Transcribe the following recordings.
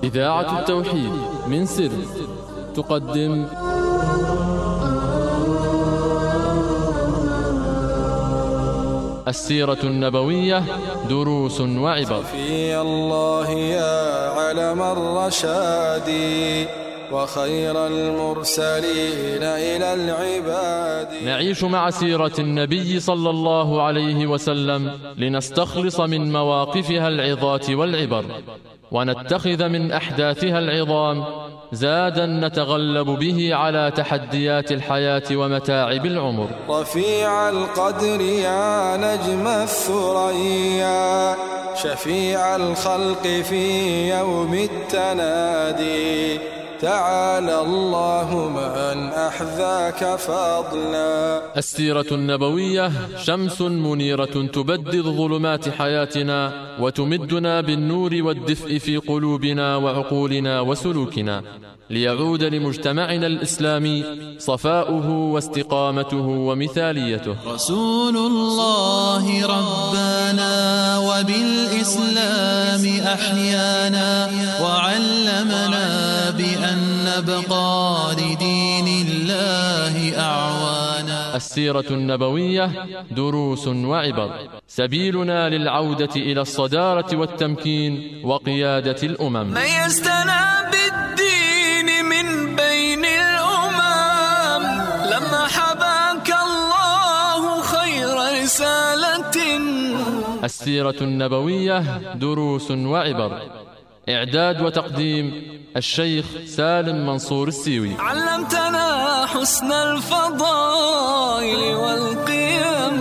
إذاعة التوحيد من سر تقدم السيرة النبوية دروس وعبر. في الله يا علم الرشاد وخير المرسلين إلى العباد. نعيش مع سيرة النبي صلى الله عليه وسلم لنستخلص من مواقفها العظات والعبر، ونتخذ من أحداثها العظام زادا نتغلب به على تحديات الحياة ومتاعب العمر. رفيع القدر يا نجم الثريا شفيع الخلق في يوم التنادي، تعالى الله من أحذاك فضلا. السيرة النبوية شمس منيرة تبدد ظلمات حياتنا وتمدنا بالنور والدفء في قلوبنا وعقولنا وسلوكنا، ليعود لمجتمعنا الإسلامي صفاؤه واستقامته ومثاليته. رسول الله ربنا وبالإسلام أحيانا، وعلمنا بأن نبقى لدين الله أعوانا. السيرة النبوية دروس وعبر، سبيلنا للعودة إلى الصدارة والتمكين وقيادة الأمم. ميزتنا بالدين من بين الأمم لما حباك الله خير رسالة. السيرة النبوية دروس وعبر، إعداد وتقديم الشيخ سالم منصور السيوي. علمتنا حسن الفضائل والقيم،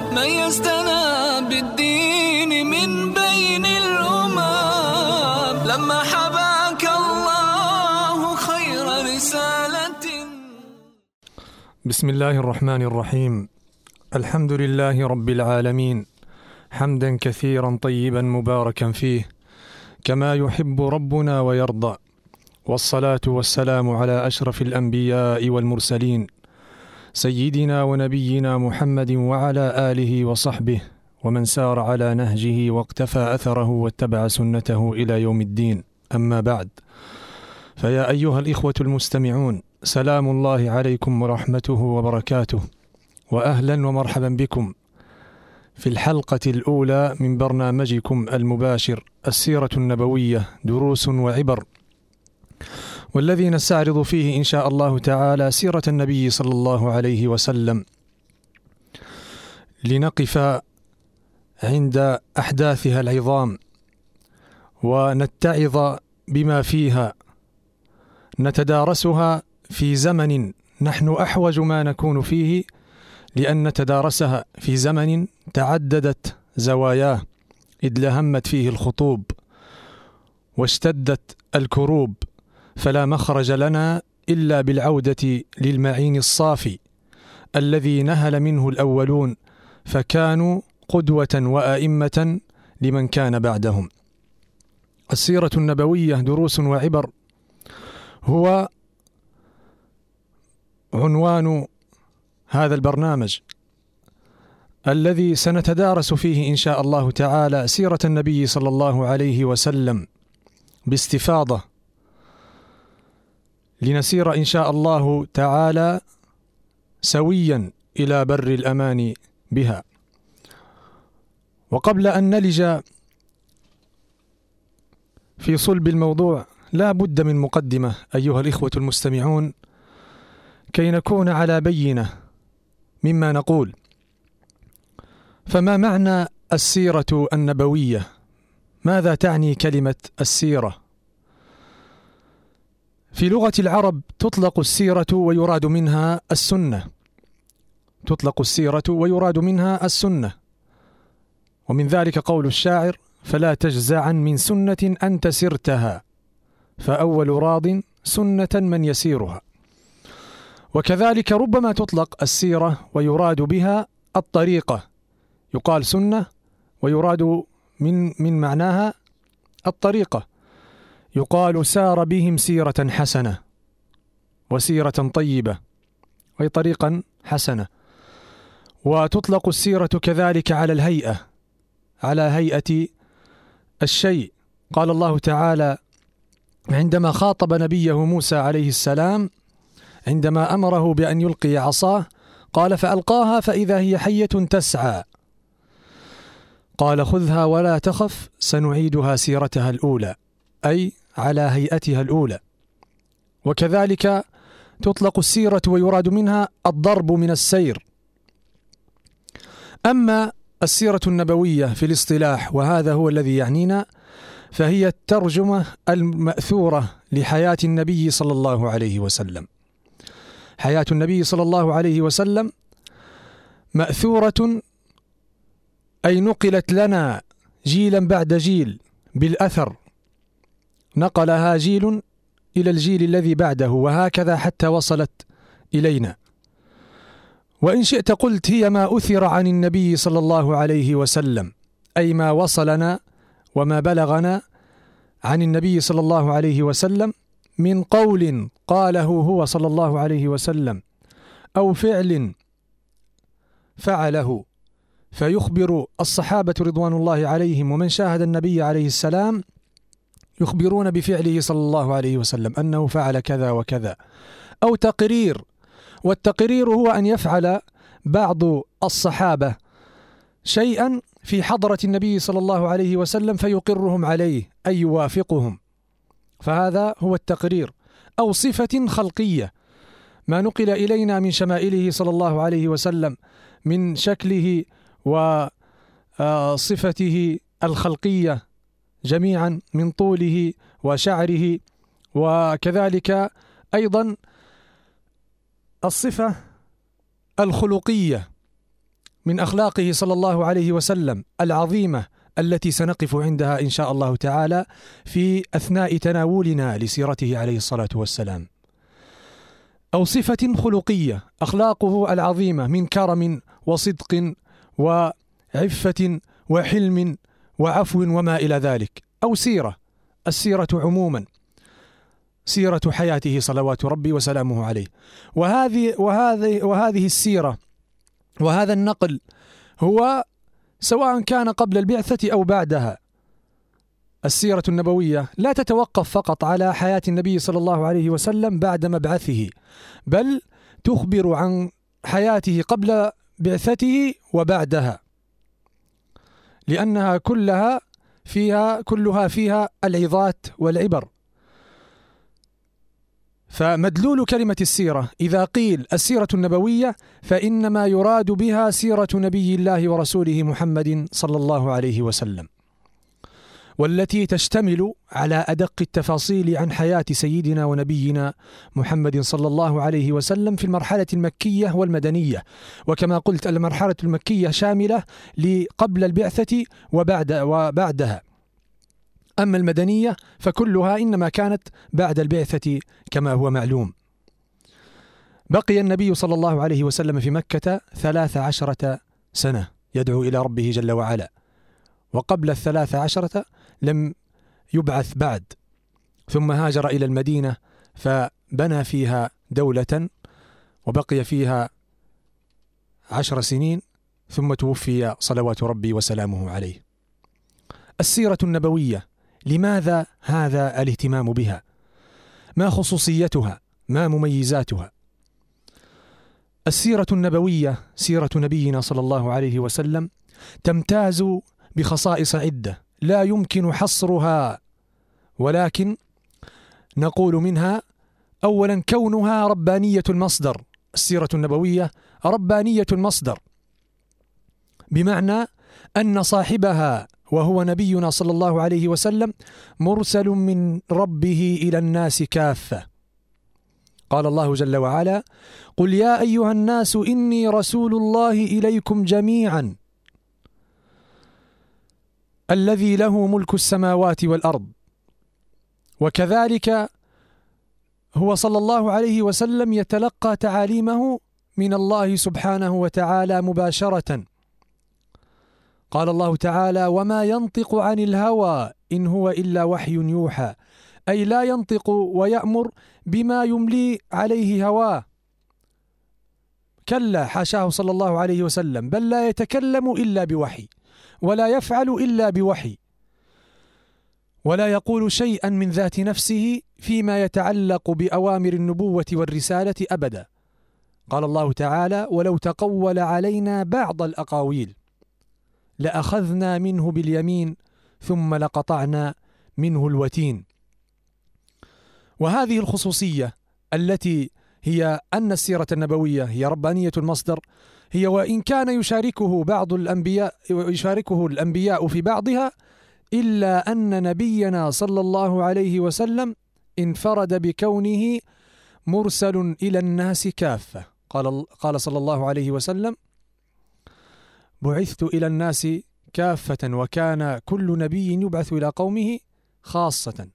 ميزتنا بالدين من بين الأمم لما حباك الله خير رسالة. بسم الله الرحمن الرحيم. الحمد لله رب العالمين، حمدا كثيرا طيبا مباركا فيه كما يحب ربنا ويرضى، والصلاة والسلام على أشرف الأنبياء والمرسلين سيدنا ونبينا محمد وعلى آله وصحبه ومن سار على نهجه واقتفى أثره واتبع سنته إلى يوم الدين. أما بعد، فيا أيها الإخوة المستمعون، سلام الله عليكم ورحمته وبركاته، وأهلا ومرحبا بكم في الحلقة الأولى من برنامجكم المباشر السيرة النبوية دروس وعبر، والذي نستعرض فيه إن شاء الله تعالى سيرة النبي صلى الله عليه وسلم، لنقف عند أحداثها العظام ونتعظ بما فيها، نتدارسها في زمن نحن أحوج ما نكون فيه لأن نتدارسها في زمن تعددت زواياه، إذ لهمت فيه الخطوب واشتدت الكروب، فلا مخرج لنا إلا بالعودة للمعين الصافي الذي نهل منه الأولون، فكانوا قدوة وأئمة لمن كان بعدهم. السيرة النبوية دروس وعبر هو عنوان هذا البرنامج الذي سنتدارس فيه إن شاء الله تعالى سيرة النبي صلى الله عليه وسلم باستفاضة، لنسير إن شاء الله تعالى سويا إلى بر الأمان بها. وقبل أن نلج في صلب الموضوع لا بد من مقدمة أيها الإخوة المستمعون، كي نكون على بينة مما نقول. فما معنى السيرة النبوية؟ ماذا تعني كلمة السيرة؟ في لغة العرب تطلق السيرة ويراد منها السنة، تطلق السيرة ويراد منها السنة، ومن ذلك قول الشاعر: فلا تجزعا من سنة أنت سرتها، فأول راض سنة من يسيرها. وكذلك ربما تطلق السيرة ويراد بها الطريقة، يقال سنة ويراد من معناها الطريقة، يقال سار بهم سيرة حسنة وسيرة طيبة، أي طريقا حسنة. وتطلق السيرة كذلك على الهيئة، على هيئة الشيء. قال الله تعالى: عندما خاطب نبيه موسى عليه السلام عندما أمره بأن يلقي عصاه، قال: فألقاها فإذا هي حية تسعى، قال: خذها ولا تخف سنعيدها سيرتها الأولى، أي على هيئتها الأولى. وكذلك تطلق السيرة ويراد منها الضرب من السير. أما السيرة النبوية في الاصطلاح، وهذا هو الذي يعنينا، فهي الترجمة المأثورة لحياة النبي صلى الله عليه وسلم. حياة النبي صلى الله عليه وسلم مأثورة، أي نقلت لنا جيلا بعد جيل بالأثر، نقلها جيل إلى الجيل الذي بعده، وهكذا حتى وصلت إلينا. وإن شئت قلت هي ما أثر عن النبي صلى الله عليه وسلم، أي ما وصلنا وما بلغنا عن النبي صلى الله عليه وسلم من قول قاله هو صلى الله عليه وسلم، أو فعل فعله، فيخبر الصحابة رضوان الله عليهم ومن شاهد النبي عليه السلام يخبرون بفعله صلى الله عليه وسلم أنه فعل كذا وكذا، أو تقرير، والتقرير هو أن يفعل بعض الصحابة شيئا في حضرة النبي صلى الله عليه وسلم فيقرهم عليه، أي يوافقهم، فهذا هو التقرير. أو صفة خلقية، ما نقل إلينا من شمائله صلى الله عليه وسلم من شكله وصفته الخلقية جميعا، من طوله وشعره، وكذلك أيضا الصفة الخلقية من أخلاقه صلى الله عليه وسلم العظيمة، التي سنقف عندها إن شاء الله تعالى في أثناء تناولنا لسيرته عليه الصلاة والسلام. أو صفة خلقية، أخلاقه العظيمة من كرم وصدق وعفة وحلم وعفو وما إلى ذلك. أو سيرة، السيرة عموما سيرة حياته صلوات ربي وسلامه عليه. وهذه السيرة وهذا النقل هو سواء كان قبل البعثة أو بعدها. السيرة النبوية لا تتوقف فقط على حياة النبي صلى الله عليه وسلم بعد مبعثه، بل تخبر عن حياته قبل بعثته وبعدها، لأنها كلها فيها العظات والعبر. فمدلول كلمة السيرة إذا قيل السيرة النبوية فإنما يراد بها سيرة نبي الله ورسوله محمد صلى الله عليه وسلم، والتي تشتمل على أدق التفاصيل عن حياة سيدنا ونبينا محمد صلى الله عليه وسلم في المرحلة المكية والمدنية. وكما قلت المرحلة المكية شاملة لقبل البعثة وبعدها، أما المدنية فكلها إنما كانت بعد البعثة كما هو معلوم. بقي النبي صلى الله عليه وسلم في مكة 13 سنة يدعو إلى ربه جل وعلا، وقبل 13 لم يبعث بعد، ثم هاجر إلى المدينة فبنى فيها دولة وبقي فيها 10 سنين، ثم توفي صلوات ربي وسلامه عليه. السيرة النبوية، لماذا هذا الاهتمام بها؟ ما خصوصيتها؟ ما مميزاتها؟ السيرة النبوية، سيرة نبينا صلى الله عليه وسلم، تمتاز بخصائص عدة لا يمكن حصرها، ولكن نقول منها أولا كونها ربانية المصدر. السيرة النبوية ربانية المصدر، بمعنى أن صاحبها وهو نبينا صلى الله عليه وسلم مرسل من ربه إلى الناس كافة. قال الله جل وعلا: قل يا أيها الناس إني رسول الله إليكم جميعا الذي له ملك السماوات والأرض. وكذلك هو صلى الله عليه وسلم يتلقى تعاليمه من الله سبحانه وتعالى مباشرة. قال الله تعالى: وما ينطق عن الهوى إن هو إلا وحي يوحى، أي لا ينطق ويأمر بما يملي عليه هواه، كلا حاشاه صلى الله عليه وسلم، بل لا يتكلم إلا بوحي ولا يفعل إلا بوحي. ولا يقول شيئا من ذات نفسه فيما يتعلق بأوامر النبوة والرسالة أبدا. قال الله تعالى: ولو تقول علينا بعض الأقاويل لأخذنا منه باليمين ثم لقطعنا منه الوتين. وهذه الخصوصية التي هي أن السيرة النبوية هي ربانية المصدر، هي وإن كان يشاركه الأنبياء في بعضها، إلا أن نبينا صلى الله عليه وسلم انفرد بكونه مرسل إلى الناس كافة. قال صلى الله عليه وسلم: بعثت إلى الناس كافة، وكان كل نبي يبعث إلى قومه خاصة،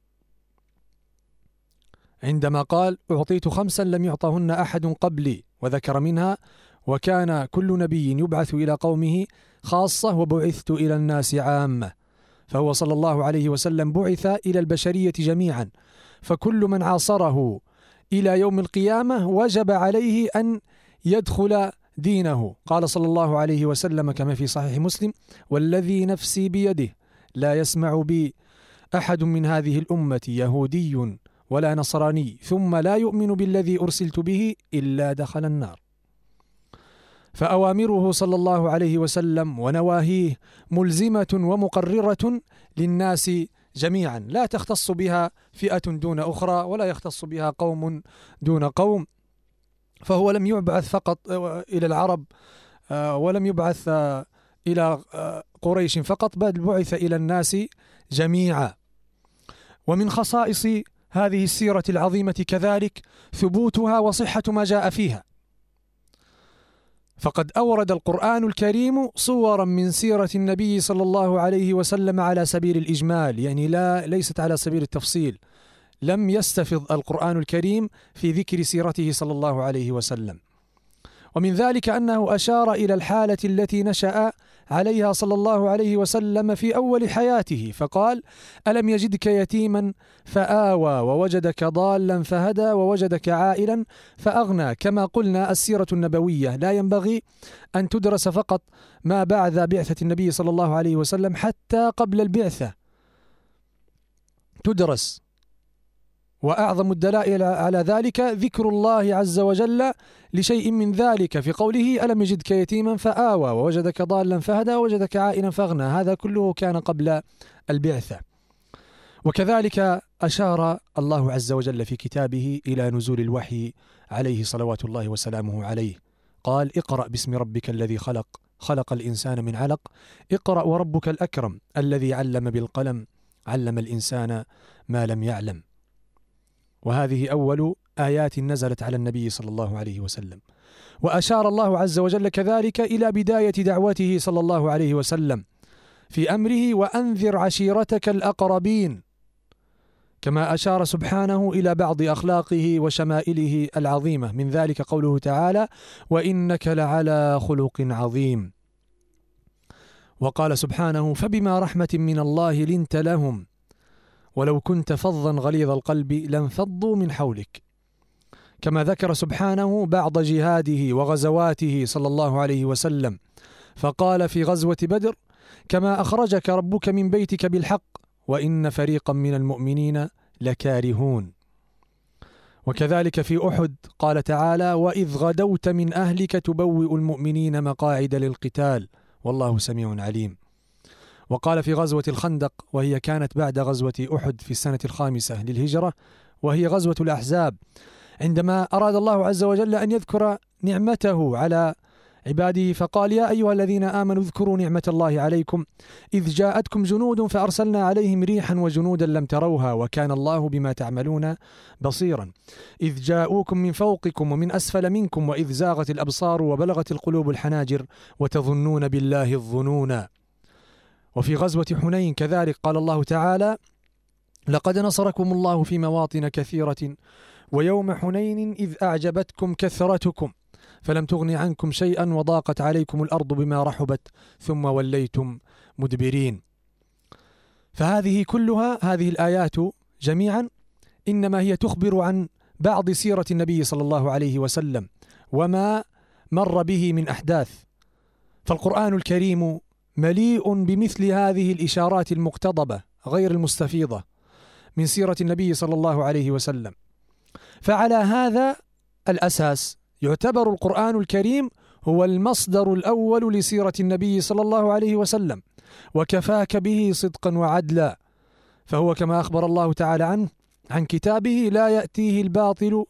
عندما قال: أعطيت 5 لم يعطهن أحد قبلي، وذكر منها: وكان كل نبي يبعث إلى قومه خاصة وبعثت إلى الناس عامة. فهو صلى الله عليه وسلم بعث إلى البشرية جميعا، فكل من عاصره إلى يوم القيامة وجب عليه أن يدخل دينه. قال صلى الله عليه وسلم كما في صحيح مسلم: والذي نفسي بيده لا يسمع بي أحد من هذه الأمة يهودي ولا نصراني ثم لا يؤمن بالذي أرسلت به إلا دخل النار. فأوامره صلى الله عليه وسلم ونواهيه ملزمة ومقررة للناس جميعا، لا تختص بها فئة دون أخرى ولا يختص بها قوم دون قوم. فهو لم يبعث فقط إلى العرب ولم يبعث إلى قريش فقط، بل بعث إلى الناس جميعا. ومن خصائص هذه السيرة العظيمة كذلك ثبوتها وصحة ما جاء فيها، فقد أورد القرآن الكريم صورا من سيرة النبي صلى الله عليه وسلم على سبيل الإجمال، يعني ليست على سبيل التفصيل. لم يستفض القرآن الكريم في ذكر سيرته صلى الله عليه وسلم. ومن ذلك أنه أشار إلى الحالة التي نشأ عليها صلى الله عليه وسلم في أول حياته، فقال: ألم يجدك يتيما فآوى ووجدك ضالا فهدى ووجدك عائلا فأغنى. كما قلنا السيرة النبوية لا ينبغي أن تدرس فقط ما بعد بعثة النبي صلى الله عليه وسلم، حتى قبل البعثة تدرس. وأعظم الدلائل على ذلك ذكر الله عز وجل لشيء من ذلك في قوله: ألم يجدك يتيما فآوى ووجدك ضالا فهدى ووجدك عائلا فأغنى. هذا كله كان قبل البعثة. وكذلك أشار الله عز وجل في كتابه إلى نزول الوحي عليه صلوات الله وسلامه عليه. قال: اقرأ باسم ربك الذي خلق، خلق الإنسان من علق، اقرأ وربك الأكرم الذي علم بالقلم، علم الإنسان ما لم يعلم. وهذه أول آيات نزلت على النبي صلى الله عليه وسلم. وأشار الله عز وجل كذلك إلى بداية دعوته صلى الله عليه وسلم في أمره: وأنذر عشيرتك الأقربين، كما أشار سبحانه إلى بعض أخلاقه وشمائله العظيمة، من ذلك قوله تعالى: وإنك لعلى خلق عظيم. وقال سبحانه: فبما رحمة من الله لنت لهم ولو كنت فظا غليظ القلب لانفضوا من حولك. كما ذكر سبحانه بعض جهاده وغزواته صلى الله عليه وسلم، فقال في غزوة بدر: كما أخرجك ربك من بيتك بالحق وإن فريقا من المؤمنين لكارهون. وكذلك في أحد قال تعالى: وإذ غدوت من أهلك تبوئ المؤمنين مقاعد للقتال والله سميع عليم. وقال في غزوة الخندق، وهي كانت بعد غزوة أحد في السنة 5 للهجرة، وهي غزوة الأحزاب، عندما أراد الله عز وجل أن يذكر نعمته على عباده فقال: يا أيها الذين آمنوا اذكروا نعمة الله عليكم إذ جاءتكم جنود فأرسلنا عليهم ريحا وجنودا لم تروها وكان الله بما تعملون بصيرا إذ جاءوكم من فوقكم ومن أسفل منكم وإذ زاغت الأبصار وبلغت القلوب الحناجر وتظنون بالله الظنونا. وفي غزوة حنين كذلك قال الله تعالى: لقد نصركم الله في مواطن كثيرة ويوم حنين إذ أعجبتكم كثرتكم فلم تغن عنكم شيئا وضاقت عليكم الأرض بما رحبت ثم وليتم مدبرين. فهذه كلها، هذه الآيات جميعا إنما هي تخبر عن بعض سيرة النبي صلى الله عليه وسلم وما مر به من أحداث. فالقرآن الكريم مليء بمثل هذه الإشارات المقتضبة غير المستفيضة من سيرة النبي صلى الله عليه وسلم. فعلى هذا الأساس يعتبر القرآن الكريم هو المصدر الأول لسيرة النبي صلى الله عليه وسلم، وكفاك به صدقا وعدلا، فهو كما أخبر الله تعالى عنه عن كتابه لا يأتيه الباطل،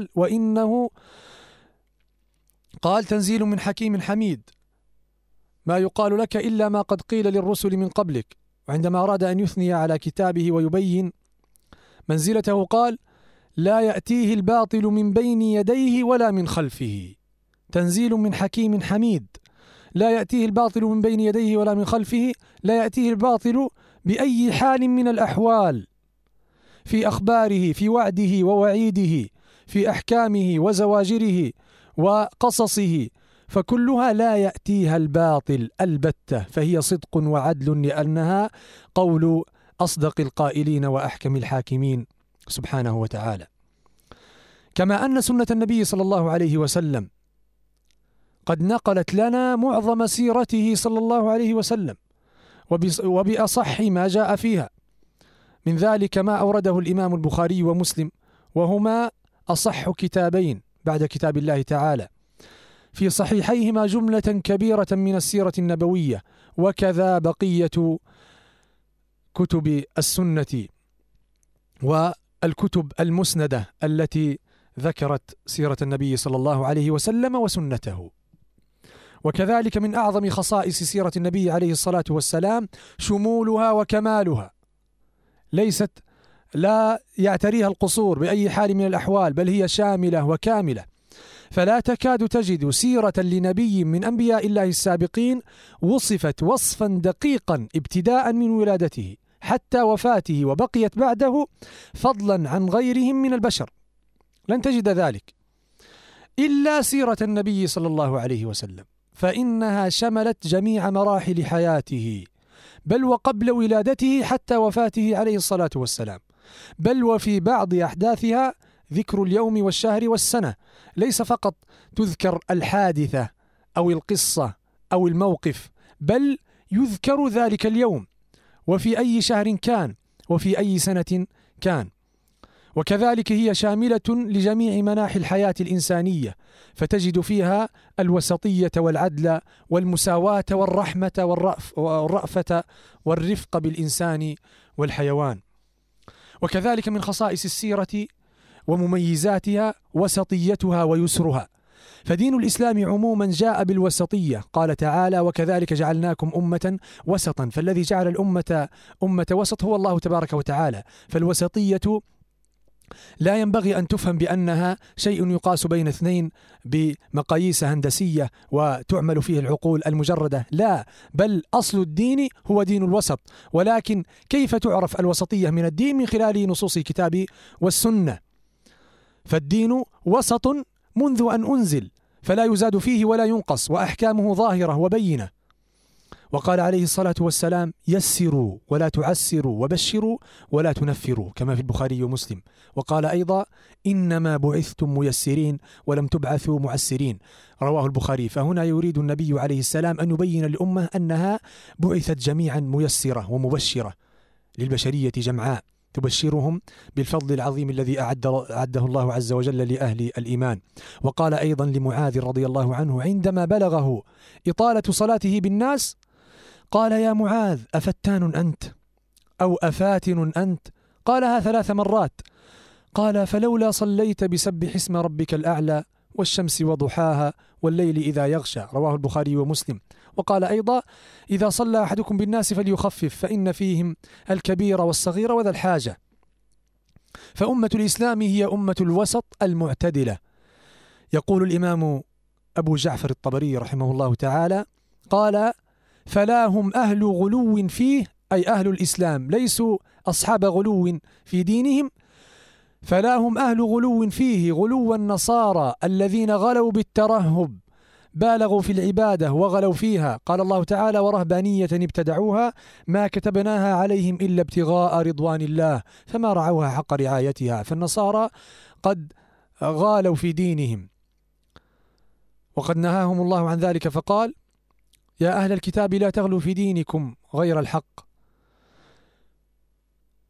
قال تنزيل من حكيم حميد، ما يقال لك إلا ما قد قيل للرسل من قبلك. وعندما أراد أن يثني على كتابه ويبين منزلته قال لا يأتيه الباطل من بين يديه ولا من خلفه، تنزيل من حكيم حميد. لا يأتيه الباطل من بين يديه ولا من خلفه، لا يأتيه الباطل بأي حال من الأحوال، في أخباره، في وعده ووعيده، في أحكامه وزواجره وقصصه، فكلها لا يأتيها الباطل البتة، فهي صدق وعدل، لأنها قول أصدق القائلين وأحكم الحاكمين سبحانه وتعالى. كما أن سنة النبي صلى الله عليه وسلم قد نقلت لنا معظم سيرته صلى الله عليه وسلم وبأصح ما جاء فيها، من ذلك ما أورده الإمام البخاري ومسلم، وهما أصح كتابين بعد كتاب الله تعالى، في صحيحيهما جملة كبيرة من السيرة النبوية، وكذا بقية كتب السنة والكتب المسندة التي ذكرت سيرة النبي صلى الله عليه وسلم وسنته. وكذلك من أعظم خصائص سيرة النبي عليه الصلاة والسلام شمولها وكمالها، لا يعتريها القصور بأي حال من الأحوال، بل هي شاملة وكاملة، فلا تكاد تجد سيرة لنبي من أنبياء الله السابقين وصفت وصفا دقيقا ابتداء من ولادته حتى وفاته وبقيت بعده، فضلا عن غيرهم من البشر، لن تجد ذلك إلا سيرة النبي صلى الله عليه وسلم، فإنها شملت جميع مراحل حياته، بل وقبل ولادته حتى وفاته عليه الصلاة والسلام، بل وفي بعض أحداثها ذكر اليوم والشهر والسنة، ليس فقط تذكر الحادثة أو القصة أو الموقف، بل يذكر ذلك اليوم وفي أي شهر كان وفي أي سنة كان. وكذلك هي شاملة لجميع مناحي الحياة الإنسانية، فتجد فيها الوسطية والعدل والمساواة والرحمة والرأفة والرفق بالإنسان والحيوان. وكذلك من خصائص السيرة ومميزاتها وسطيتها ويسرها، فدين الإسلام عموما جاء بالوسطية، قال تعالى وكذلك جعلناكم أمة وسطا، فالذي جعل الأمة أمة وسط هو الله تبارك وتعالى. فالوسطية لا ينبغي أن تفهم بأنها شيء يقاس بين اثنين بمقاييس هندسية وتعمل فيه العقول المجردة، لا، بل أصل الدين هو دين الوسط. ولكن كيف تعرف الوسطية من الدين؟ من خلال نصوص الكتاب والسنة، فالدين وسط منذ أن أنزل، فلا يزاد فيه ولا ينقص، وأحكامه ظاهرة وبينة. وقال عليه الصلاة والسلام يسروا ولا تعسروا وبشروا ولا تنفروا، كما في البخاري ومسلم. وقال أيضا إنما بعثتم ميسرين ولم تبعثوا معسرين، رواه البخاري. فهنا يريد النبي عليه السلام أن يبين للأمة أنها بعثت جميعا ميسرة ومبشرة للبشرية جمعاء، تبشرهم بالفضل العظيم الذي أعده الله عز وجل لأهل الإيمان. وقال أيضا لمعاذ رضي الله عنه عندما بلغه إطالة صلاته بالناس، قال يا معاذ أفتان أنت أو أفاتن أنت؟ قالها 3 مرات. قال فلولا صليت بسبح اسم ربك الأعلى والشمس وضحاها والليل إذا يغشى، رواه البخاري ومسلم. وقال أيضا إذا صلى أحدكم بالناس فليخفف فإن فيهم الكبير والصغير وذا الحاجة. فأمة الإسلام هي أمة الوسط المعتدلة. يقول الإمام أبو جعفر الطبري رحمه الله تعالى قال فلا هم أهل غلو فيه، أي أهل الإسلام ليسوا أصحاب غلو في دينهم، فلا هم أهل غلو فيه غلو النصارى الذين غلوا بالترهب، بالغوا في العبادة وغلوا فيها. قال الله تعالى ورهبانية ابتدعوها ما كتبناها عليهم إلا ابتغاء رضوان الله فما رعوها حق رعايتها. فالنصارى قد غالوا في دينهم وقد نهاهم الله عن ذلك، فقال يا أهل الكتاب لا تغلوا في دينكم غير الحق.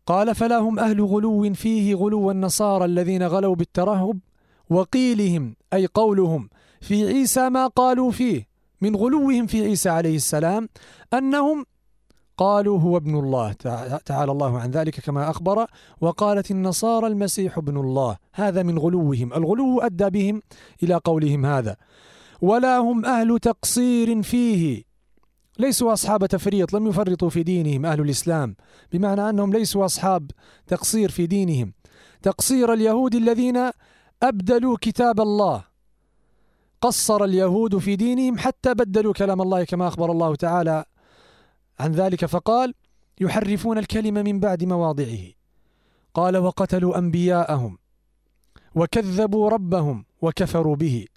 قال فلا هم أهل غلو فيه غلو النصارى الذين غلوا بالترهب وقيلهم أي قولهم في عيسى ما قالوا فيه من غلوهم في عيسى عليه السلام أنهم قالوا هو ابن الله تعالى الله عن ذلك كما أخبر، وقالت النصارى المسيح ابن الله. هذا من غلوهم، الغلو أدى بهم إلى قولهم هذا. ولا هم أهل تقصير فيه، ليسوا أصحاب تفريط، لم يفرطوا في دينهم أهل الإسلام، بمعنى أنهم ليسوا أصحاب تقصير في دينهم تقصير اليهود الذين أبدلوا كتاب الله. قصر اليهود في دينهم حتى بدلوا كلام الله كما أخبر الله تعالى عن ذلك فقال يحرفون الكلمة من بعد مواضعه. قال وقتلوا أنبياءهم وكذبوا ربهم وكفروا به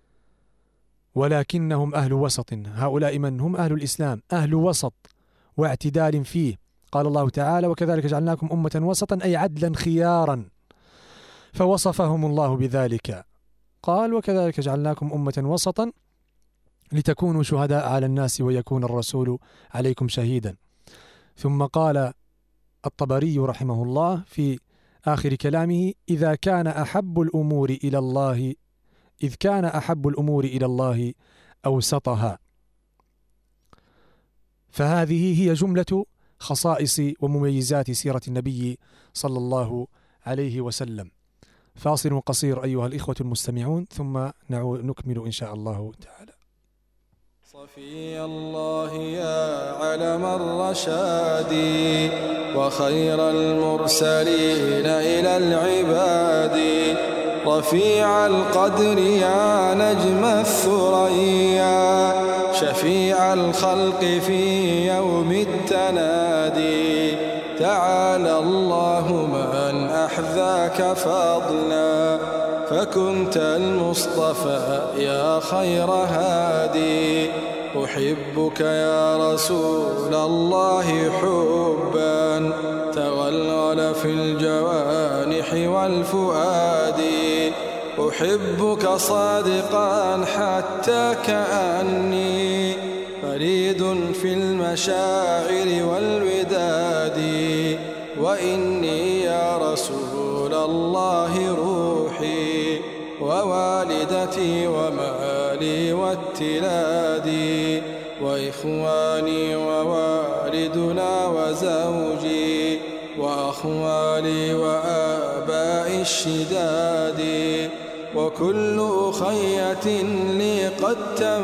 ولكنهم أهل وسط. هؤلاء من هم؟ أهل الإسلام، أهل وسط واعتدال فيه. قال الله تعالى وكذلك جعلناكم أمة وسطا أي عدلا خيارا، فوصفهم الله بذلك. قال وكذلك جعلناكم أمة وسطا لتكونوا شهداء على الناس ويكون الرسول عليكم شهيدا. ثم قال الطبري رحمه الله في آخر كلامه إذ كان أحب الأمور إلى الله أوسطها. فهذه هي جملة خصائص ومميزات سيرة النبي صلى الله عليه وسلم. فاصل قصير أيها الإخوة المستمعون ثم نكمل إن شاء الله تعالى. صفي الله يا علم الرشاد وخير المرسلين إلى العباد، رفيع القدر يا نجم الثريا، شفيع الخلق في يوم التنادي. تعالى الله من أحذاك فضلا، فكنت المصطفى يا خير هادي. أحبك يا رسول الله حبا تغلغل في الجوانح والفؤاد. أحبك صادقا حتى كأني فريد في المشاعر والوداد. وإني يا رسول الله روحي ووالدتي ومالي واتلادي، وإخواني ووالدنا وزوجي وأخوالي وآباء الشداد. وكل أخية لي قد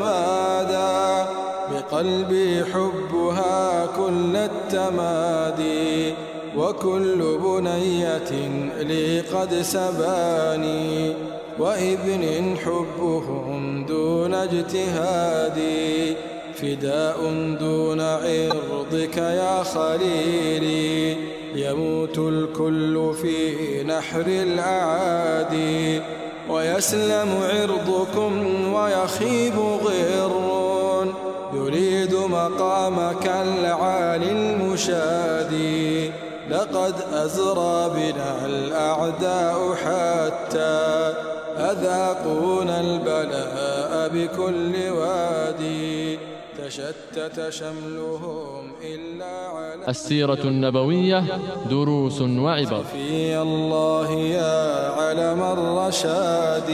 تمادى بقلبي حبها كل التمادي. وكل بنية لي قد سباني وابن حبهم دون اجتهادي. فداء دون عرضك يا خليلي، يموت الكل في نحر الأعادي. ويسلم عرضكم ويخيب غر يريد مقامك العالي المشادي. لقد أزرى بنا الأعداء حتى أذاقونا البلاء بكل وادي. تشتت شملهم إلا على السيرة النبوية دروس وعبر. في الله يا علم الرشاد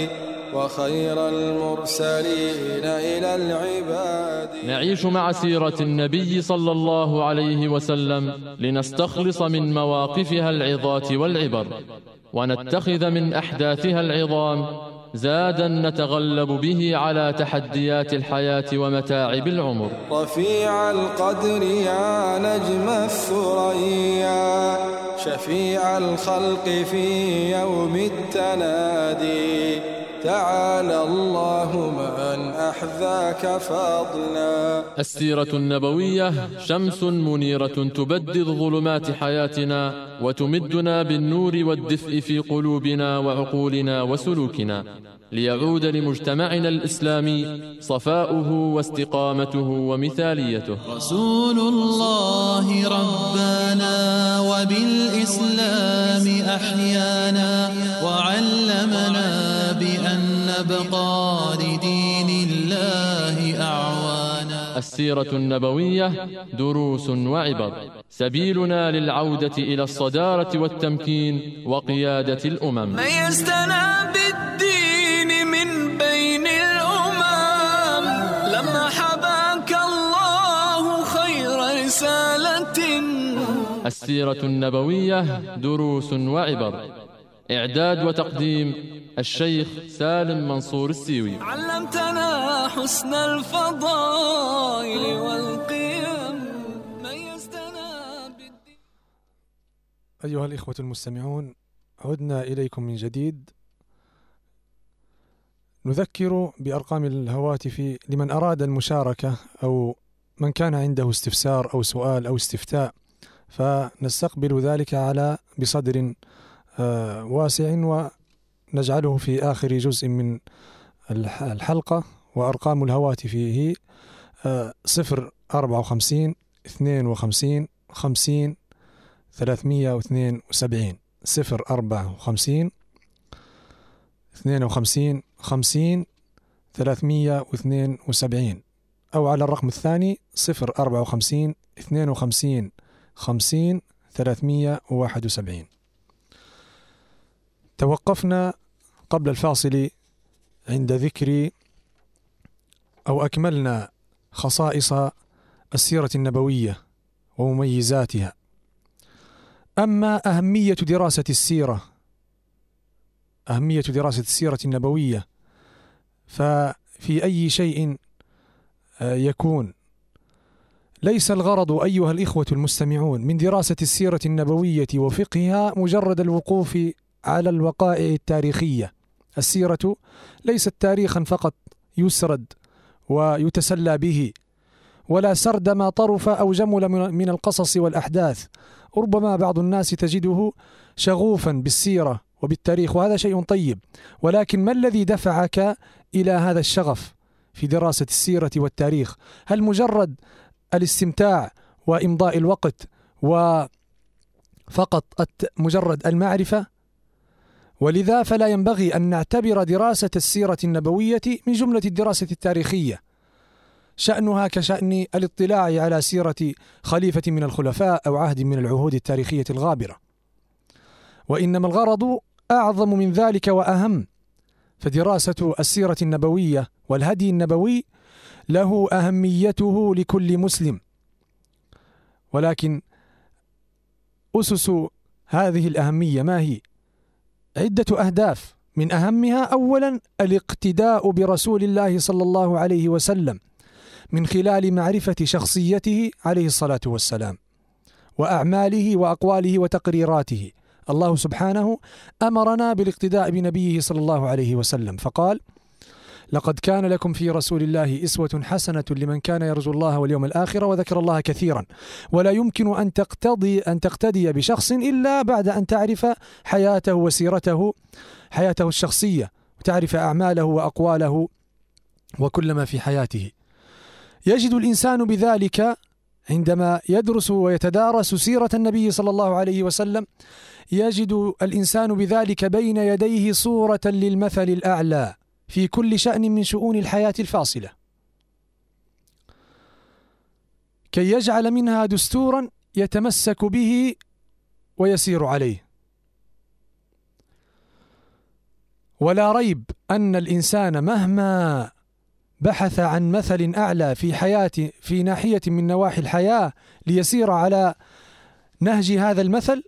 وخير المرسلين إلى العباد. نعيش مع سيرة النبي صلى الله عليه وسلم لنستخلص من مواقفها العظات والعبر، ونتخذ من أحداثها العظام زادا نتغلب به على تحديات الحياة ومتاعب العمر. رفيع القدر يا نجم الثريا، شفيع الخلق في يوم التنادي. تعالى الله من أحذاك فضلا. السيرة النبوية شمس منيرة تبدد ظلمات حياتنا وتمدنا بالنور والدفء في قلوبنا وعقولنا وسلوكنا، ليعود لمجتمعنا الإسلامي صفاؤه واستقامته ومثاليته. رسول الله ربنا وبالإسلام أحيانا، وعلمنا بأن نبقى لدين الله أعوانا. السيرة النبوية دروس وعبر، سبيلنا للعودة إلى الصدارة والتمكين وقيادة الأمم. ميزتنا بالدين من بين الأمم لما حباك الله خير رسالة. السيرة النبوية دروس وعبر، إعداد وتقديم الشيخ سالم منصور السيوي. علمتنا حسن الفضائل والقيم، ميزتنا بالدين. أيها الإخوة المستمعون، عدنا إليكم من جديد. نذكر بأرقام الهواتف لمن أراد المشاركة أو من كان عنده استفسار أو سؤال أو استفتاء، فنستقبل ذلك بصدر واسع ونجعله في آخر جزء من الحلقة. وأرقام الهواتف هي 054 52 50 372 054 52 50 372 أو على الرقم الثاني 054 52 50 371. توقفنا قبل الفاصل عند ذكر أو أكملنا خصائص السيرة النبوية ومميزاتها. أما أهمية دراسة السيرة النبوية ففي أي شيء يكون، ليس الغرض أيها الإخوة المستمعون من دراسة السيرة النبوية وفقهها مجرد الوقوف على الوقائع التاريخية. السيرة ليست تاريخا فقط يسرد ويتسلى به، ولا سرد ما طرف أو جمل من القصص والأحداث. ربما بعض الناس تجده شغوفا بالسيرة وبالتاريخ، وهذا شيء طيب، ولكن ما الذي دفعك إلى هذا الشغف في دراسة السيرة والتاريخ؟ هل مجرد الاستمتاع وإمضاء الوقت وفقط مجرد المعرفة؟ ولذا فلا ينبغي أن نعتبر دراسة السيرة النبوية من جملة الدراسة التاريخية، شأنها كشأن الاطلاع على سيرة خليفة من الخلفاء أو عهد من العهود التاريخية الغابرة، وإنما الغرض أعظم من ذلك وأهم. فدراسة السيرة النبوية والهدي النبوي له أهميته لكل مسلم، ولكن أسس هذه الأهمية ما هي؟ عدة أهداف، من أهمها أولا الاقتداء برسول الله صلى الله عليه وسلم من خلال معرفة شخصيته عليه الصلاة والسلام وأعماله وأقواله وتقريراته. الله سبحانه أمرنا بالاقتداء بنبيه صلى الله عليه وسلم، فقال: لقد كان لكم في رسول الله أسوة حسنة لمن كان يرجو الله واليوم الآخر وذكر الله كثيرا. ولا يمكن أن تقتدي بشخص إلا بعد أن تعرف حياته وسيرته، حياته الشخصية، وتعرف أعماله وأقواله وكل ما في حياته. يجد الإنسان بذلك عندما يدرس ويتدارس سيرة النبي صلى الله عليه وسلم، يجد الإنسان بذلك بين يديه صورة للمثل الأعلى في كل شأن من شؤون الحياة الفاصلة، كي يجعل منها دستورا يتمسك به ويسير عليه. ولا ريب أن الإنسان مهما بحث عن مثل أعلى في ناحية من نواحي الحياة ليسير على نهج هذا المثل،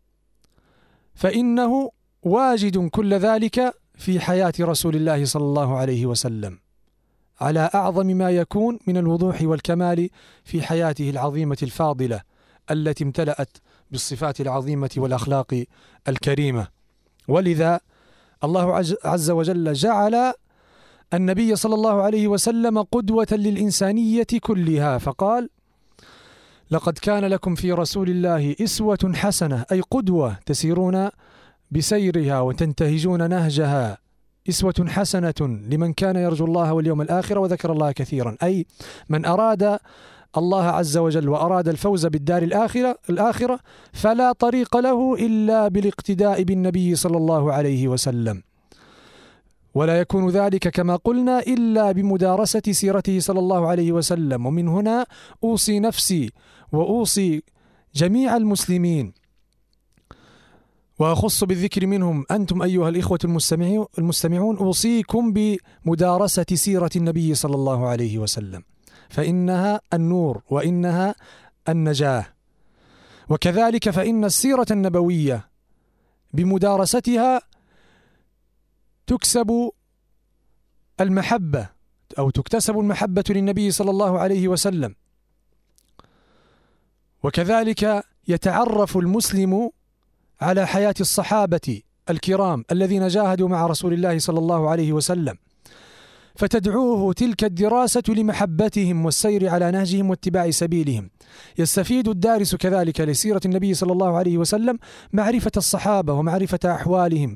فإنه واجد كل ذلك في حياة رسول الله صلى الله عليه وسلم على أعظم ما يكون من الوضوح والكمال في حياته العظيمة الفاضلة التي امتلأت بالصفات العظيمة والأخلاق الكريمة. ولذا الله عز وجل جعل النبي صلى الله عليه وسلم قدوة للإنسانية كلها، فقال: لقد كان لكم في رسول الله أسوة حسنة، أي قدوة تسيرون بسيرها وتنتهجون نهجها. أسوة حسنة لمن كان يرجو الله واليوم الآخر وذكر الله كثيرا، أي من أراد الله عز وجل وأراد الفوز بالدار الآخرة فلا طريق له إلا بالاقتداء بالنبي صلى الله عليه وسلم. ولا يكون ذلك كما قلنا إلا بمدارسة سيرته صلى الله عليه وسلم. ومن هنا أوصي نفسي وأوصي جميع المسلمين، وأخص بالذكر منهم أنتم أيها الإخوة المستمعون، أوصيكم بمدارسة سيرة النبي صلى الله عليه وسلم، فإنها النور وإنها النجاة. وكذلك فإن السيرة النبوية بمدارستها تكسب المحبة أو تكتسب المحبة للنبي صلى الله عليه وسلم. وكذلك يتعرف المسلم على حياة الصحابة الكرام الذين جاهدوا مع رسول الله صلى الله عليه وسلم، فتدعوه تلك الدراسة لمحبتهم والسير على نهجهم واتباع سبيلهم. يستفيد الدارس كذلك لسيرة النبي صلى الله عليه وسلم معرفة الصحابة ومعرفة أحوالهم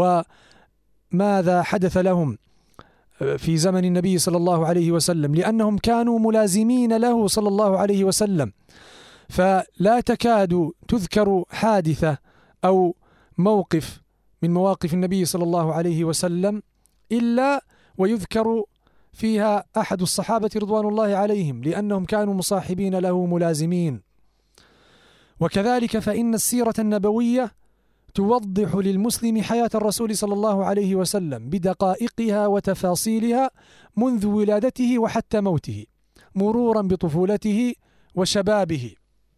وماذا حدث لهم في زمن النبي صلى الله عليه وسلم، لأنهم كانوا ملازمين له صلى الله عليه وسلم، فلا تكاد تذكر حادثة أو موقف من مواقف النبي صلى الله عليه وسلم إلا ويذكر فيها أحد الصحابة رضوان الله عليهم، لأنهم كانوا مصاحبين له ملازمين. وكذلك فإن السيرة النبوية توضح للمسلم حياة الرسول صلى الله عليه وسلم بدقائقها وتفاصيلها منذ ولادته وحتى موته، مرورا بطفولته وشبابه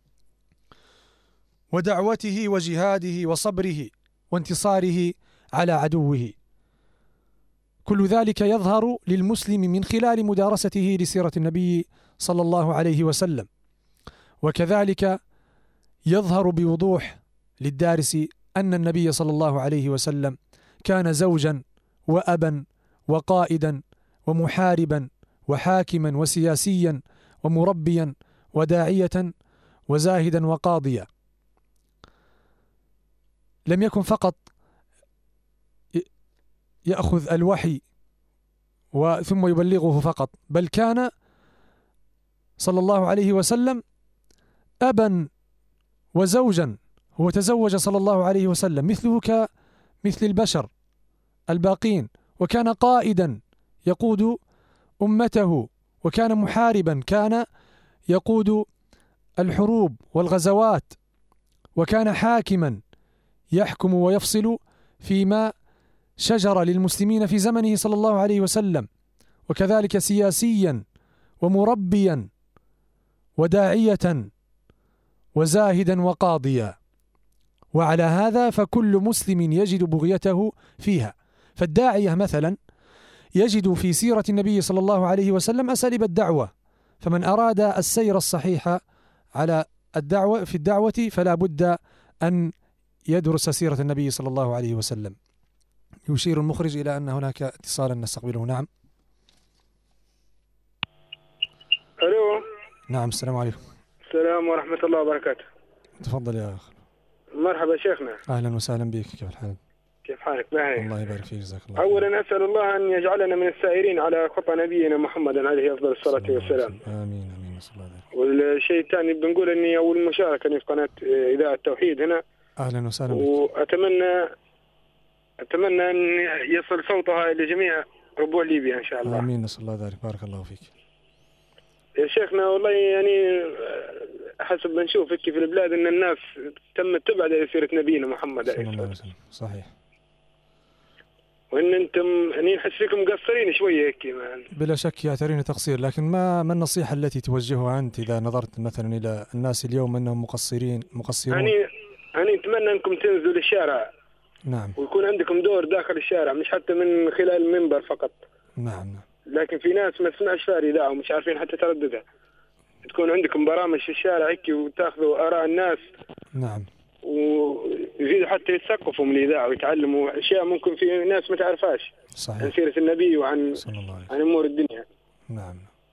ودعوته وجهاده وصبره وانتصاره على عدوه. كل ذلك يظهر للمسلم من خلال مدارسته لسيرة النبي صلى الله عليه وسلم. وكذلك يظهر بوضوح للدارس أن النبي صلى الله عليه وسلم كان زوجا وأبا وقائدا ومحاربا وحاكما وسياسيا ومربيا وداعية وزاهدا وقاضيا. لم يكن فقط يأخذ الوحي ثم يبلغه فقط، بل كان صلى الله عليه وسلم أبا وزوجا. هو تزوج صلى الله عليه وسلم مثله كمثل البشر الباقين، وكان قائدا يقود أمته، وكان محاربا كان يقود الحروب والغزوات، وكان حاكما يحكم ويفصل فيما شجر للمسلمين في زمنه صلى الله عليه وسلم، وكذلك سياسيا ومربيا وداعية وزاهدا وقاضيا. وعلى هذا فكل مسلم يجد بغيته فيها. فالداعية مثلا يجد في سيرة النبي صلى الله عليه وسلم أساليب الدعوة، فمن أراد السير الصحيح على الدعوة في الدعوة فلا بد أن يدرس سيرة النبي صلى الله عليه وسلم. يشير المخرج إلى أن هناك اتصالا نستقبله. نعم. ألو. نعم، السلام عليكم. السلام ورحمة الله وبركاته. تفضل يا أخي. مرحبا شيخنا. أهلا وسهلا بك، كيف الحال؟ كيف حالك؟ باهي. الله يبارك فيك، جزاك الله. أولا أسأل الله أن يجعلنا من السائرين على خطى نبينا محمد عليه أفضل الصلاة والسلام. آمين آمين، نسأل الله ذلك. والشيء الثاني بنقول أني أول مشاركة في قناة إذاعة التوحيد هنا. أهلا وسهلا بك. وأتمنى أن يصل صوتها إلى جميع ربوع ليبيا إن شاء الله. آمين، نسأل الله ذلك، بارك الله فيك. يا شيخنا والله يعني حسب ما نشوف في البلاد أن الناس تمت تبعد عن سيرة نبينا محمد عليه الصلاة والسلام. صحيح. وإن أنتم يعني نحس فيكم مقصرين شوية هيك. بلا شك يعترينا تقصير، لكن ما النصيحة التي توجهها أنت إذا نظرت مثلا إلى الناس اليوم أنهم مقصرون؟ يعني أتمنى أنكم تنزلوا للشارع. نعم. ويكون عندكم دور داخل الشارع، مش حتى من خلال المنبر فقط. نعم. لكن في ناس ما تسمعش فيها إذاعة ومش عارفين حتى ترددها. تكون عندكم برامج في الشارع هيك وتاخذوا آراء الناس. نعم. ويزيدوا حتى يتثقفوا من الإذاعة ويتعلموا أشياء ممكن في ناس ما تعرفهاش. صحيح. عن سيرة النبي وعن أمور الدنيا. نعم.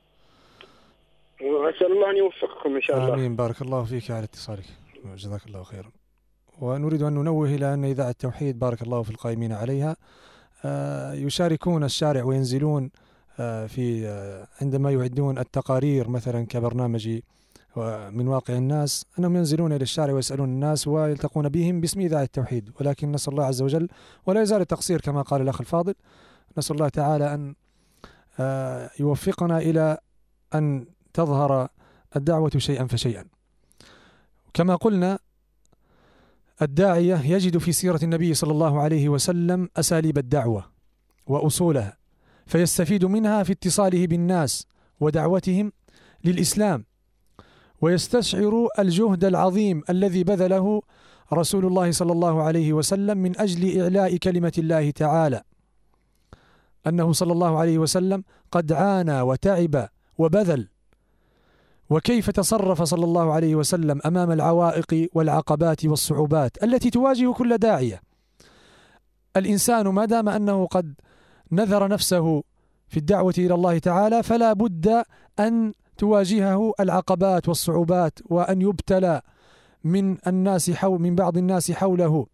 وأسأل الله أن يوفقكم إن شاء الله. آمين، بارك الله فيك على اتصالك، جزاك الله خيرا. ونريد أن ننوه إلى أن إذاعة التوحيد بارك الله في القائمين عليها يشاركون الشارع وينزلون في عندما يعدون التقارير مثلا كبرنامج من واقع الناس، أنهم ينزلون إلى الشارع ويسألون الناس ويلتقون بهم باسم إذاعة التوحيد. ولكن نسأل الله عز وجل ولا يزال التقصير كما قال الأخ الفاضل، نسأل الله تعالى أن يوفقنا إلى أن تظهر الدعوة شيئا فشيئا. كما قلنا الداعية يجد في سيرة النبي صلى الله عليه وسلم أساليب الدعوة وأصولها، فيستفيد منها في اتصاله بالناس ودعوتهم للإسلام، ويستشعر الجهد العظيم الذي بذله رسول الله صلى الله عليه وسلم من أجل إعلاء كلمة الله تعالى، أنه صلى الله عليه وسلم قد عانى وتعب وبذل، وكيف تصرف صلى الله عليه وسلم أمام العوائق والعقبات والصعوبات التي تواجه كل داعية. الإنسان ما دام أنه قد نذر نفسه في الدعوة إلى الله تعالى فلا بد أن تواجهه العقبات والصعوبات، وأن يبتلى من بعض الناس حوله،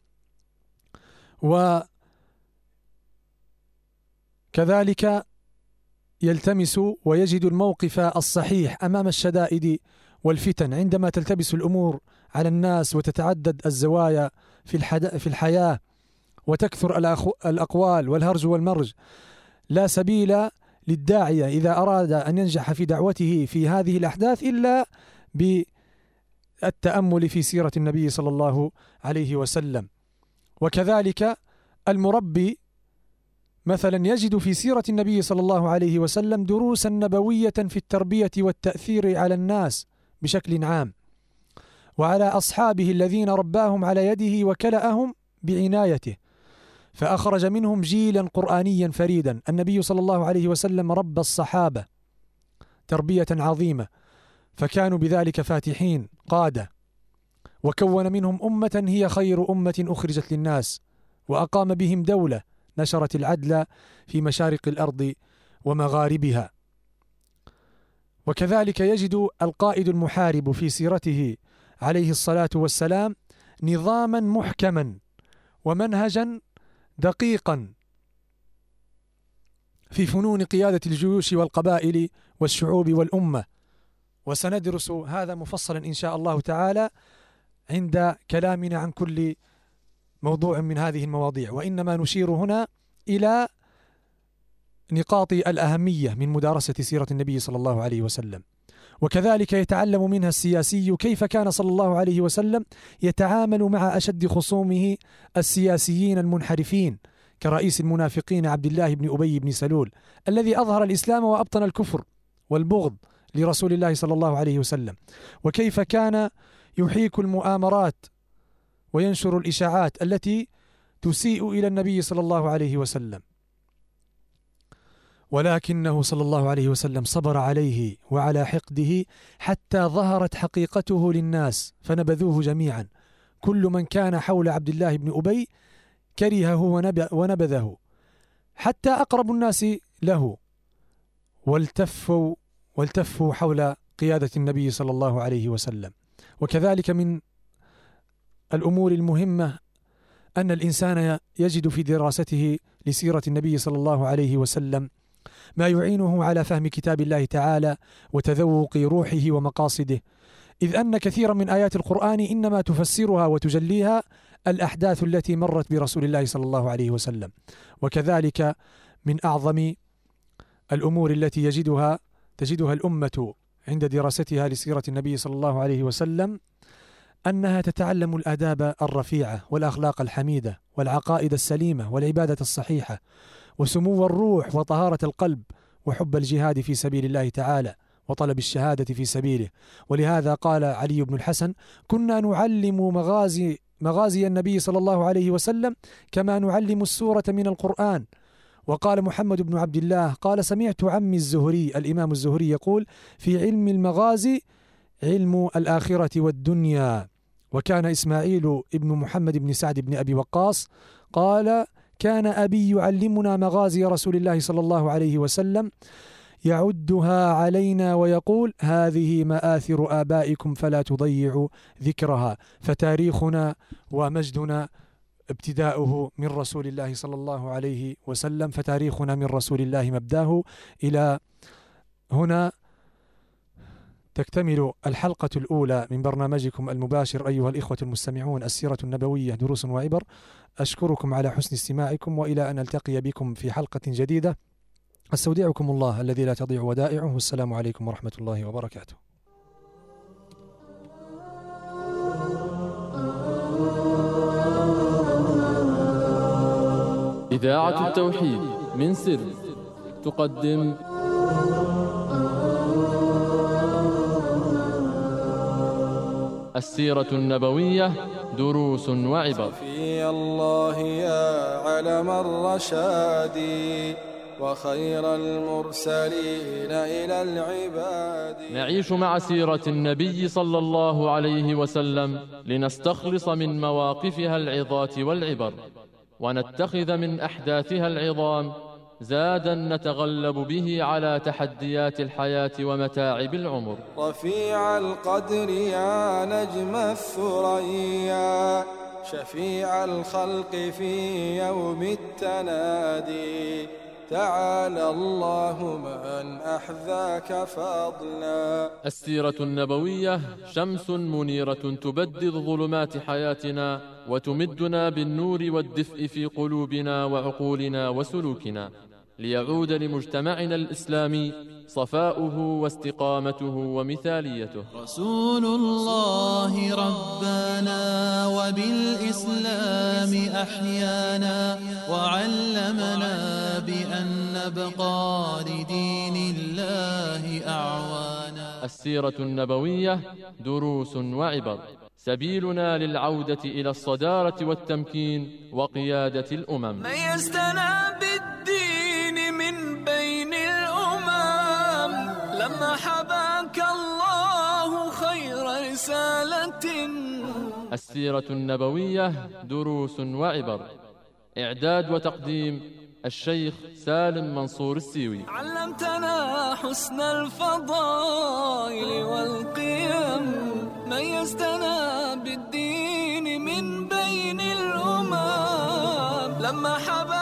وكذلك يلتمس ويجد الموقف الصحيح أمام الشدائد والفتن عندما تلتبس الأمور على الناس وتتعدد الزوايا في الحياة وتكثر الأقوال والهرج والمرج. لا سبيل للداعية إذا أراد أن ينجح في دعوته في هذه الأحداث إلا بالتأمل في سيرة النبي صلى الله عليه وسلم. وكذلك المربي مثلا يجد في سيرة النبي صلى الله عليه وسلم دروسا نبوية في التربية والتأثير على الناس بشكل عام، وعلى أصحابه الذين رباهم على يده وكلأهم بعنايته، فأخرج منهم جيلا قرآنيا فريدا. النبي صلى الله عليه وسلم ربى الصحابة تربية عظيمة، فكانوا بذلك فاتحين قادة، وكون منهم أمة هي خير أمة أخرجت للناس، وأقام بهم دولة نشرت العدل في مشارق الأرض ومغاربها. وكذلك يجد القائد المحارب في سيرته عليه الصلاة والسلام نظاما محكما ومنهجا دقيقا في فنون قيادة الجيوش والقبائل والشعوب والأمة، وسندرس هذا مفصلا إن شاء الله تعالى عند كلامنا عن كل موضوع من هذه المواضيع، وإنما نشير هنا إلى نقاط الأهمية من مدارسة سيرة النبي صلى الله عليه وسلم. وكذلك يتعلم منها السياسي كيف كان صلى الله عليه وسلم يتعامل مع أشد خصومه السياسيين المنحرفين كرئيس المنافقين عبد الله بن أبي بن سلول الذي أظهر الإسلام وأبطن الكفر والبغض لرسول الله صلى الله عليه وسلم، وكيف كان يحيك المؤامرات وينشر الإشاعات التي تسيء إلى النبي صلى الله عليه وسلم، ولكنه صلى الله عليه وسلم صبر عليه وعلى حقده حتى ظهرت حقيقته للناس فنبذوه جميعا. كل من كان حول عبد الله بن أبي كرهه ونبذه، حتى أقرب الناس له والتفوا حول قيادة النبي صلى الله عليه وسلم. وكذلك من الأمور المهمة أن الإنسان يجد في دراسته لسيرة النبي صلى الله عليه وسلم ما يعينه على فهم كتاب الله تعالى وتذوق روحه ومقاصده، إذ أن كثيرا من آيات القرآن إنما تفسرها وتجليها الأحداث التي مرت برسول الله صلى الله عليه وسلم. وكذلك من أعظم الأمور التي تجدها الأمة عند دراستها لسيرة النبي صلى الله عليه وسلم أنها تتعلم الآداب الرفيعة والأخلاق الحميدة والعقائد السليمة والعبادة الصحيحة وسمو الروح وطهارة القلب وحب الجهاد في سبيل الله تعالى وطلب الشهادة في سبيله. ولهذا قال علي بن الحسن: كنا نعلم مغازي النبي صلى الله عليه وسلم كما نعلم السورة من القرآن. وقال محمد بن عبد الله قال: سمعت عمي الزهري الإمام الزهري يقول: في علم المغازي علم الآخرة والدنيا. وكان إسماعيل ابن محمد بن سعد بن أبي وقاص قال: كان أبي يعلمنا مغازي رسول الله صلى الله عليه وسلم يعدها علينا ويقول: هذه مآثر آبائكم فلا تضيعوا ذكرها. فتاريخنا ومجدنا ابتداؤه من رسول الله صلى الله عليه وسلم، فتاريخنا من رسول الله مبداه. إلى هنا تكتمل الحلقة الأولى من برنامجكم المباشر أيها الإخوة المستمعون السيرة النبوية دروس وعبر. أشكركم على حسن استماعكم، وإلى أن ألتقي بكم في حلقة جديدة أستودعكم الله الذي لا تضيع ودائعه. والسلام عليكم ورحمة الله وبركاته. إذاعة التوحيد من سر تقدم السيرة النبوية دروس وعبر. في الله يا علم الرشاد وخير المرسلين إلى العباد. نعيش مع سيرة النبي صلى الله عليه وسلم لنستخلص من مواقفها العظات والعبر، ونتخذ من أحداثها العظام زادا نتغلب به على تحديات الحياة ومتاعب العمر. رفيع القدر يا نجم الثريا شفيع الخلق في يوم التنادي، تعالى الله من أحذاك فضلا. السيرة النبوية شمس منيرة تبدد ظلمات حياتنا وتمدنا بالنور والدفء في قلوبنا وعقولنا وسلوكنا، ليعود لمجتمعنا الإسلامي صفاؤه واستقامته ومثاليته. رسول الله ربنا وبالإسلام أحيانا، وعلمنا بأن نبقى لدين الله أعوانا. السيرة النبوية دروس وعبر، سبيلنا للعودة إلى الصدارة والتمكين وقيادة الأمم. ميزتنا بالدين من بين الأمم، لما حباك الله خير رسالة. السيرة النبوية دروس وعبر، إعداد وتقديم الشيخ سالم منصور السيوي. علمتنا حسن الفضائل والقيم، ميزتنا بالدين من بين الأمم، لما حباك